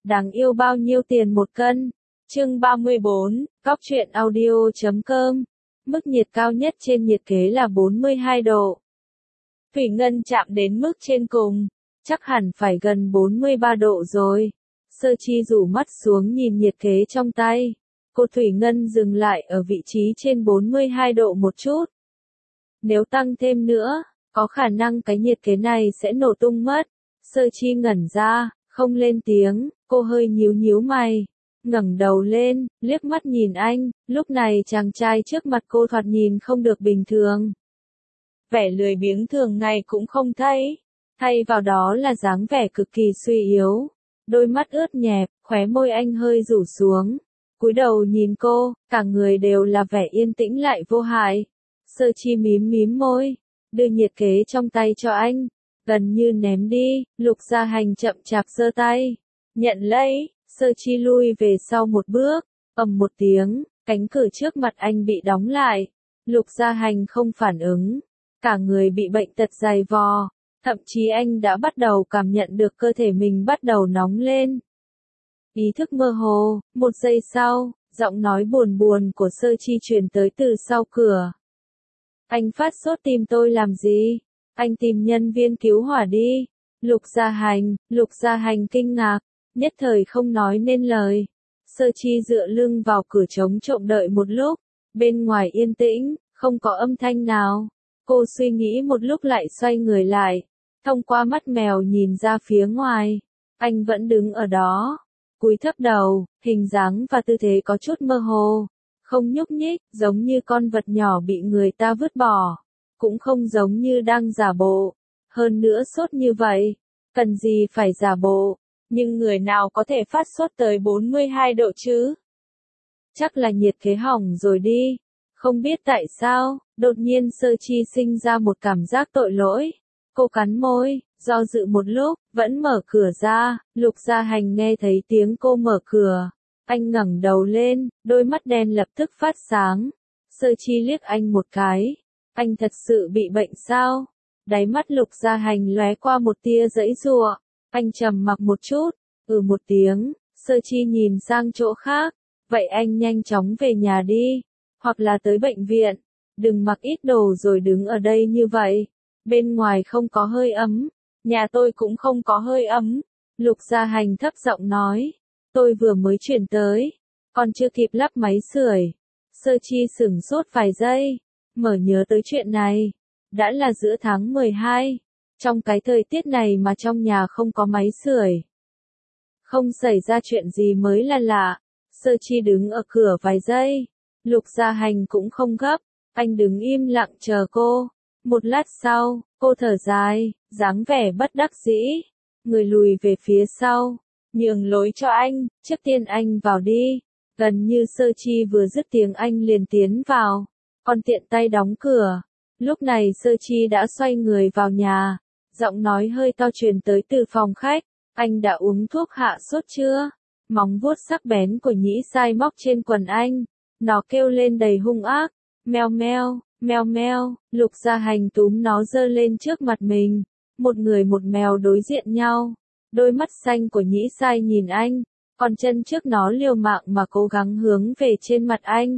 Đáng yêu bao nhiêu tiền một cân? Chương 34, Góc truyện audio.com. Mức nhiệt cao nhất trên nhiệt kế là 42 độ. Thủy Ngân chạm đến mức trên cùng, chắc hẳn phải gần 43 độ rồi. Sơ Chi rủ mắt xuống nhìn nhiệt kế trong tay. Cô Thủy Ngân dừng lại ở vị trí trên 42 độ một chút. Nếu tăng thêm nữa, có khả năng cái nhiệt kế này sẽ nổ tung mất. Sơ Chi ngẩn ra, không lên tiếng, cô hơi nhíu nhíu mày. Ngẩng đầu lên, liếc mắt nhìn anh, lúc này chàng trai trước mặt cô thoạt nhìn không được bình thường. Vẻ lười biếng thường ngày cũng không thấy, thay vào đó là dáng vẻ cực kỳ suy yếu. Đôi mắt ướt nhẹp, khóe môi anh hơi rủ xuống. Cúi đầu nhìn cô, cả người đều là vẻ yên tĩnh lại vô hại. Sơ Chi mím mím môi, đưa nhiệt kế trong tay cho anh, gần như ném đi. Lục Gia Hành chậm chạp giơ tay, nhận lấy. Sơ Chi lui về sau một bước, ầm một tiếng, cánh cửa trước mặt anh bị đóng lại. Lục Gia Hành không phản ứng, cả người bị bệnh tật dày vò, thậm chí anh đã bắt đầu cảm nhận được cơ thể mình bắt đầu nóng lên. Ý thức mơ hồ, một giây sau, giọng nói buồn buồn của Sơ Chi truyền tới từ sau cửa. Anh phát sốt tìm tôi làm gì? Anh tìm nhân viên cứu hỏa đi. Lục Gia Hành kinh ngạc, nhất thời không nói nên lời. Sơ Chi dựa lưng vào cửa chống trộm đợi một lúc, bên ngoài yên tĩnh, không có âm thanh nào. Cô suy nghĩ một lúc lại xoay người lại, thông qua mắt mèo nhìn ra phía ngoài. Anh vẫn đứng ở đó, cúi thấp đầu, hình dáng và tư thế có chút mơ hồ, không nhúc nhích, giống như con vật nhỏ bị người ta vứt bỏ, cũng không giống như đang giả bộ. Hơn nữa sốt như vậy, cần gì phải giả bộ, nhưng người nào có thể phát sốt tới 42 độ chứ? Chắc là nhiệt kế hỏng rồi đi. Không biết tại sao, đột nhiên Sơ Chi sinh ra một cảm giác tội lỗi. Cô cắn môi, do dự một lúc, vẫn mở cửa ra. Lục Gia Hành nghe thấy tiếng cô mở cửa. Anh ngẩng đầu lên, đôi mắt đen lập tức phát sáng. Sơ Chi liếc anh một cái. Anh thật sự bị bệnh sao? Đáy mắt Lục Gia Hành lóe qua một tia giãy giụa. Anh trầm mặc một chút, một tiếng. Sơ Chi nhìn sang chỗ khác. Vậy anh nhanh chóng về nhà đi, hoặc là tới bệnh viện. Đừng mặc ít đồ rồi đứng ở đây như vậy. Bên ngoài không có hơi ấm, nhà tôi cũng không có hơi ấm. Lục Gia Hành thấp giọng nói, tôi vừa mới chuyển tới, còn chưa kịp lắp máy sưởi. Sơ Chi sửng sốt vài giây, mở nhớ tới chuyện này. Đã là giữa tháng 12, trong cái thời tiết này mà trong nhà không có máy sưởi. Không xảy ra chuyện gì mới là lạ. Sơ Chi đứng ở cửa vài giây. Lục Gia Hành cũng không gấp, anh đứng im lặng chờ cô. Một lát sau, cô thở dài, dáng vẻ bất đắc dĩ, người lùi về phía sau, nhường lối cho anh, trước tiên anh vào đi. Gần như Sơ Chi vừa dứt tiếng anh liền tiến vào, còn tiện tay đóng cửa. Lúc này Sơ Chi đã xoay người vào nhà, giọng nói hơi to truyền tới từ phòng khách, anh đã uống thuốc hạ sốt chưa? Móng vuốt sắc bén của Nhĩ Sai móc trên quần anh, nó kêu lên đầy hung ác, meo meo, meo meo. Lục Gia Hành túm nó giơ lên trước mặt mình, một người một mèo đối diện nhau. Đôi mắt xanh của Nhĩ Sai nhìn anh, còn chân trước nó liều mạng mà cố gắng hướng về trên mặt anh.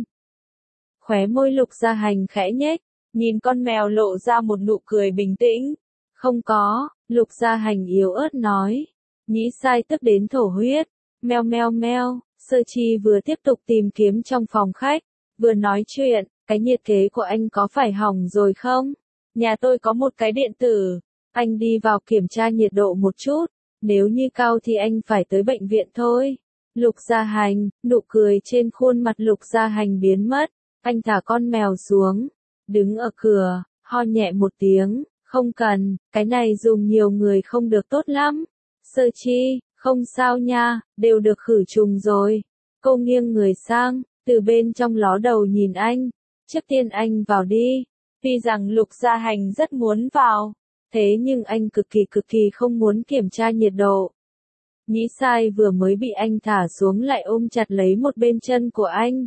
Khóe môi Lục Gia Hành khẽ nhếch, nhìn con mèo lộ ra một nụ cười bình tĩnh. Không có, Lục Gia Hành yếu ớt nói. Nhĩ Sai tức đến thổ huyết, meo meo meo. Sơ Chi vừa tiếp tục tìm kiếm trong phòng khách, vừa nói chuyện, cái nhiệt kế của anh có phải hỏng rồi không? Nhà tôi có một cái điện tử, anh đi vào kiểm tra nhiệt độ một chút, nếu như cao thì anh phải tới bệnh viện thôi. Lục Gia Hành, nụ cười trên khuôn mặt Lục Gia Hành biến mất, anh thả con mèo xuống, đứng ở cửa, ho nhẹ một tiếng, không cần, cái này dùng nhiều người không được tốt lắm. Sơ Chi, không sao nha, đều được khử trùng rồi. Cô nghiêng người sang, từ bên trong ló đầu nhìn anh. Trước tiên anh vào đi. Tuy rằng Lục Gia Hành rất muốn vào, thế nhưng anh cực kỳ không muốn kiểm tra nhiệt độ. Nhĩ Sai vừa mới bị anh thả xuống lại ôm chặt lấy một bên chân của anh.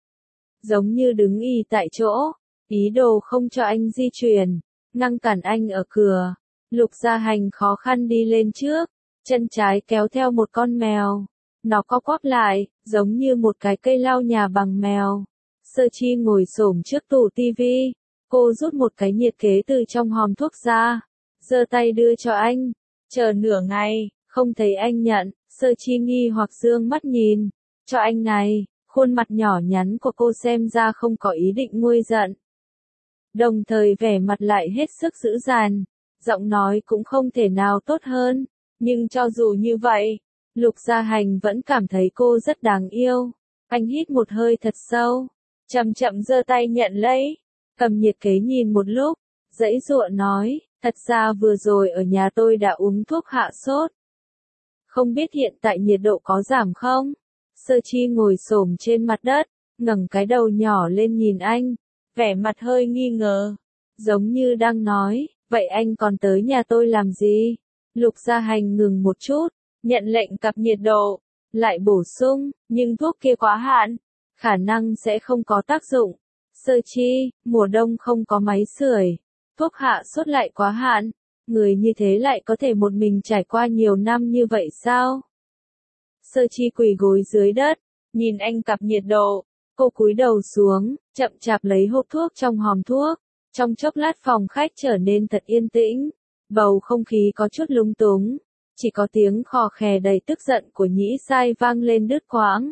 Giống như đứng ì tại chỗ, ý đồ không cho anh di chuyển, ngăn cản anh ở cửa. Lục Gia Hành khó khăn đi lên trước, chân trái kéo theo một con mèo, Nó co quắp lại, giống như một cái cây lau nhà bằng mèo. Sơ Chi ngồi xổm trước tủ tivi. Cô rút một cái nhiệt kế từ trong hòm thuốc ra. Giơ tay đưa cho anh. Chờ nửa ngày, không thấy anh nhận. Sơ Chi nghi hoặc dương mắt nhìn. Cho anh này, khuôn mặt nhỏ nhắn của cô xem ra không có ý định nguôi giận. Đồng thời vẻ mặt lại hết sức dữ dằn. Giọng nói cũng không thể nào tốt hơn. Nhưng cho dù như vậy, Lục Gia Hành vẫn cảm thấy cô rất đáng yêu. Anh hít một hơi thật sâu. Chậm chậm giơ tay nhận lấy. Cầm nhiệt kế nhìn một lúc. Giãy giụa nói, thật ra vừa rồi ở nhà tôi đã uống thuốc hạ sốt. Không biết hiện tại nhiệt độ có giảm không? Sơ Chi ngồi xổm trên mặt đất, ngẩng cái đầu nhỏ lên nhìn anh, vẻ mặt hơi nghi ngờ, giống như đang nói, vậy anh còn tới nhà tôi làm gì? Lục Gia Hành ngừng một chút, nhận lệnh cặp nhiệt độ, lại bổ sung, nhưng thuốc kia quá hạn, khả năng sẽ không có tác dụng. Sơ Chi, mùa đông không có máy sưởi, thuốc hạ sốt lại quá hạn, người như thế lại có thể một mình trải qua nhiều năm như vậy sao? Sơ Chi quỳ gối dưới đất, nhìn anh cặp nhiệt độ, cô cúi đầu xuống, chậm chạp lấy hộp thuốc trong hòm thuốc. Trong chốc lát phòng khách trở nên thật yên tĩnh, bầu không khí có chút lung túng, chỉ có tiếng khò khè đầy tức giận của Nhĩ Sai vang lên đứt quãng.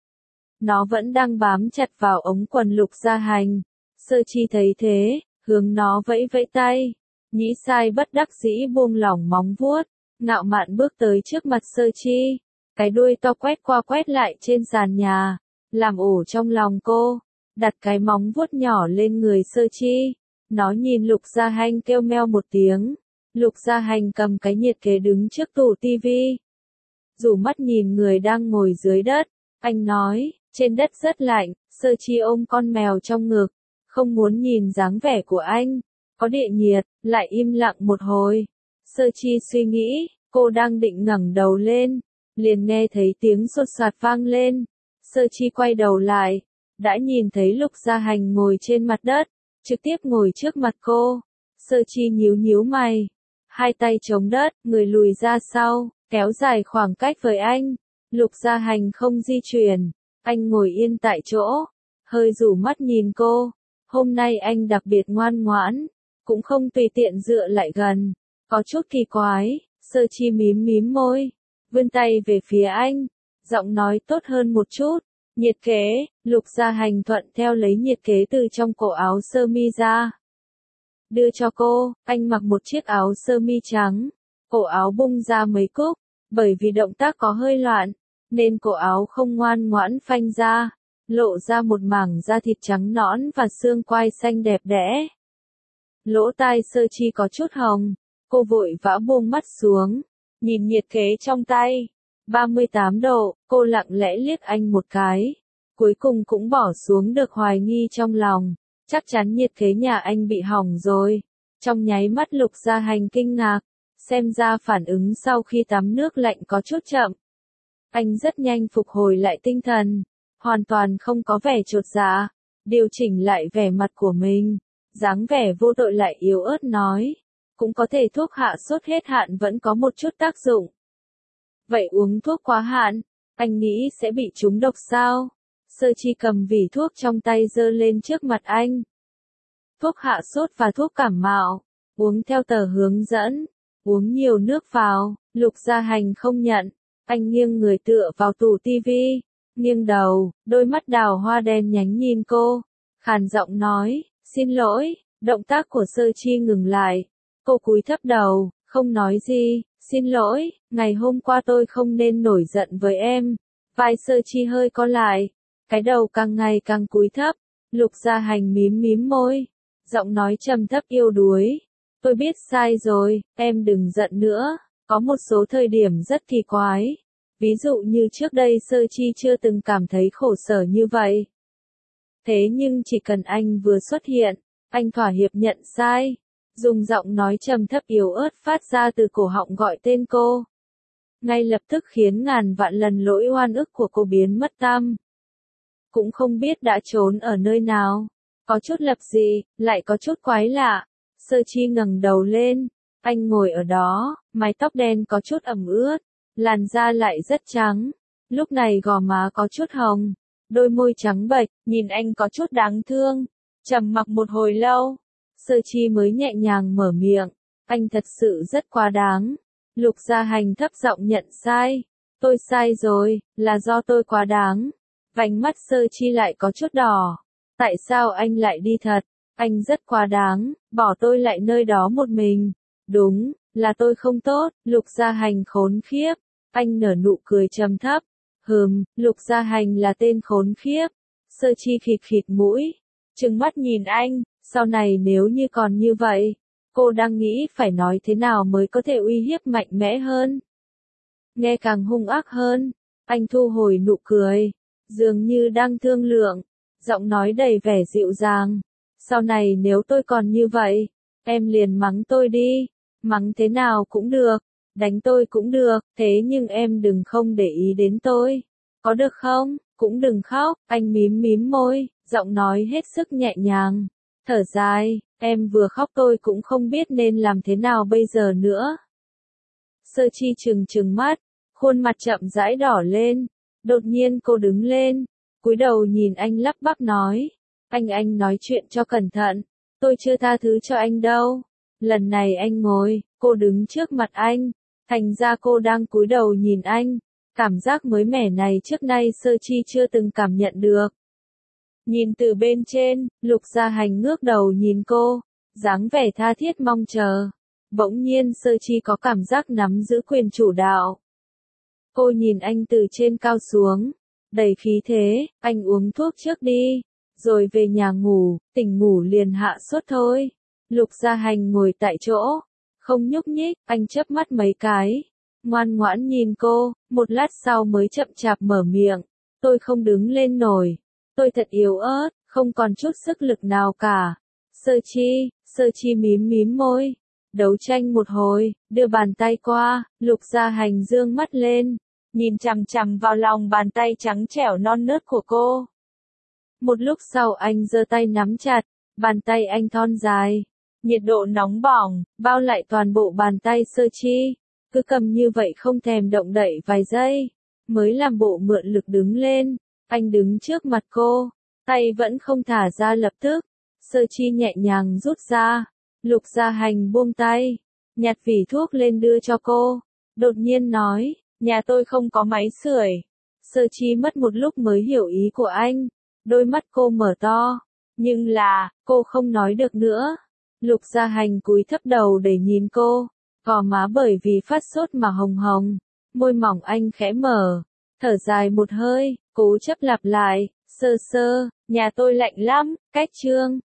Nó vẫn đang bám chặt vào ống quần Lục Gia Hành. Sơ Chi thấy thế, hướng nó vẫy vẫy tay. Nhĩ Sai bất đắc dĩ buông lỏng móng vuốt, ngạo mạn bước tới trước mặt Sơ Chi. Cái đuôi to quét qua quét lại trên sàn nhà, làm ổ trong lòng cô, đặt cái móng vuốt nhỏ lên người Sơ Chi. Nó nhìn Lục Gia Hành kêu meo một tiếng. Lục Gia Hành cầm cái nhiệt kế đứng trước tủ tivi. Rủ mắt nhìn người đang ngồi dưới đất, anh nói, trên đất rất lạnh. Sơ Chi ôm con mèo trong ngực, không muốn nhìn dáng vẻ của anh, có địa nhiệt, lại im lặng một hồi. Sơ Chi suy nghĩ, cô đang định ngẩng đầu lên, liền nghe thấy tiếng sột soạt vang lên. Sơ Chi quay đầu lại, đã nhìn thấy Lục Gia Hành ngồi trên mặt đất, trực tiếp ngồi trước mặt cô. Sơ Chi nhíu nhíu mày, hai tay chống đất, người lùi ra sau, kéo dài khoảng cách với anh. Lục Gia Hành không di chuyển, anh ngồi yên tại chỗ, hơi rủ mắt nhìn cô. Hôm nay anh đặc biệt ngoan ngoãn, cũng không tùy tiện dựa lại gần, có chút kỳ quái. Sơ Chi mím mím môi, vươn tay về phía anh, giọng nói tốt hơn một chút. Nhiệt kế. Lục Gia Hành thuận theo lấy nhiệt kế từ trong cổ áo sơ mi ra, đưa cho cô. Anh mặc một chiếc áo sơ mi trắng, cổ áo bung ra mấy cúc, bởi vì động tác có hơi loạn, nên cổ áo không ngoan ngoãn phanh ra, lộ ra một mảng da thịt trắng nõn và xương quai xanh đẹp đẽ. Lỗ tai Sơ Chi có chút hồng, cô vội vã buông mắt xuống, nhìn nhiệt kế trong tay. 38 độ, cô lặng lẽ liếc anh một cái, cuối cùng cũng bỏ xuống được hoài nghi trong lòng, chắc chắn nhiệt kế nhà anh bị hỏng rồi. Trong nháy mắt Lục Gia Hành kinh ngạc, xem ra phản ứng sau khi tắm nước lạnh có chút chậm. Anh rất nhanh phục hồi lại tinh thần, hoàn toàn không có vẻ chột dạ, điều chỉnh lại vẻ mặt của mình, dáng vẻ vô tội lại yếu ớt nói, cũng có thể thuốc hạ sốt hết hạn vẫn có một chút tác dụng. Vậy uống thuốc quá hạn, anh nghĩ sẽ bị trúng độc sao? Sơ Chi cầm vỉ thuốc trong tay giơ lên trước mặt anh. Thuốc hạ sốt và thuốc cảm mạo, uống theo tờ hướng dẫn, uống nhiều nước vào. Lục Gia Hành không nhận, anh nghiêng người tựa vào tủ tivi, nghiêng đầu, đôi mắt đào hoa đen nhánh nhìn cô, khàn giọng nói, xin lỗi. Động tác của Sơ Chi ngừng lại, cô cúi thấp đầu, không nói gì. Xin lỗi, ngày hôm qua tôi không nên nổi giận với em. Vai Sơ Chi hơi co lại, cái đầu càng ngày càng cúi thấp. Lục Gia Hành mím mím môi, giọng nói trầm thấp yếu đuối. Tôi biết sai rồi, em đừng giận nữa. Có một số thời điểm rất kỳ quái. Ví dụ như trước đây Sơ Chi chưa từng cảm thấy khổ sở như vậy. Thế nhưng chỉ cần anh vừa xuất hiện, anh thỏa hiệp nhận sai. Dùng giọng nói trầm thấp yếu ớt phát ra từ cổ họng gọi tên cô. Ngay lập tức khiến ngàn vạn lần lỗi oan ức của cô biến mất tăm. Cũng không biết đã trốn ở nơi nào. Có chút lập dị, lại có chút quái lạ. Sơ Chi ngẩng đầu lên. Anh ngồi ở đó, mái tóc đen có chút ẩm ướt, làn da lại rất trắng. Lúc này gò má có chút hồng, đôi môi trắng bệch, nhìn anh có chút đáng thương. Trầm mặc một hồi lâu, Sơ Chi mới nhẹ nhàng mở miệng, anh thật sự rất quá đáng. Lục Gia Hành thấp giọng nhận sai, tôi sai rồi, là do tôi quá đáng. Vành mắt Sơ Chi lại có chút đỏ. Tại sao anh lại đi thật? Anh rất quá đáng, bỏ tôi lại nơi đó một mình. Đúng, là tôi không tốt. Lục Gia Hành khốn khiếp. Anh nở nụ cười trầm thấp. Lục Gia Hành là tên khốn khiếp. Sơ Chi khịt khịt mũi, trừng mắt nhìn anh, sau này nếu như còn như vậy, cô đang nghĩ phải nói thế nào mới có thể uy hiếp mạnh mẽ hơn. Nghe càng hung ác hơn, anh thu hồi nụ cười, dường như đang thương lượng, giọng nói đầy vẻ dịu dàng. Sau này nếu tôi còn như vậy, em liền mắng tôi đi, mắng thế nào cũng được, đánh tôi cũng được, thế nhưng em đừng không để ý đến tôi, có được không? Cũng đừng khóc, anh mím mím môi, giọng nói hết sức nhẹ nhàng, thở dài, em vừa khóc tôi cũng không biết nên làm thế nào bây giờ nữa. Sơ Chi trừng trừng mắt, khuôn mặt chậm rãi đỏ lên, đột nhiên cô đứng lên, cúi đầu nhìn anh lắp bắp nói, anh nói chuyện cho cẩn thận, tôi chưa tha thứ cho anh đâu. Lần này anh ngồi, cô đứng trước mặt anh, thành ra cô đang cúi đầu nhìn anh. Cảm giác mới mẻ này trước nay Sơ Chi chưa từng cảm nhận được. Nhìn từ bên trên, Lục Gia Hành ngước đầu nhìn cô, dáng vẻ tha thiết mong chờ. Bỗng nhiên Sơ Chi có cảm giác nắm giữ quyền chủ đạo. Cô nhìn anh từ trên cao xuống, đầy khí thế, anh uống thuốc trước đi, rồi về nhà ngủ, tỉnh ngủ liền hạ sốt thôi. Lục Gia Hành ngồi tại chỗ, không nhúc nhích, anh chớp mắt mấy cái. Ngoan ngoãn nhìn cô, một lát sau mới chậm chạp mở miệng, tôi không đứng lên nổi, tôi thật yếu ớt, không còn chút sức lực nào cả. Sơ Chi mím mím môi, đấu tranh một hồi, đưa bàn tay qua, Lục Gia Hành dương mắt lên, nhìn chằm chằm vào lòng bàn tay trắng trẻo non nớt của cô. Một lúc sau anh giơ tay nắm chặt, bàn tay anh thon dài, nhiệt độ nóng bỏng, bao lại toàn bộ bàn tay Sơ Chi. Cứ cầm như vậy không thèm động đậy vài giây, mới làm bộ mượn lực đứng lên, anh đứng trước mặt cô, tay vẫn không thả ra lập tức, Sơ Chi nhẹ nhàng rút ra, Lục Gia Hành buông tay, nhặt vỉ thuốc lên đưa cho cô, đột nhiên nói, nhà tôi không có máy sưởi. Sơ Chi mất một lúc mới hiểu ý của anh, đôi mắt cô mở to, nhưng là, cô không nói được nữa. Lục Gia Hành cúi thấp đầu để nhìn cô. Gò má bởi vì phát sốt mà hồng hồng, môi mỏng anh khẽ mở, thở dài một hơi, cố chấp lặp lại, Sơ, nhà tôi lạnh lắm, cách chương.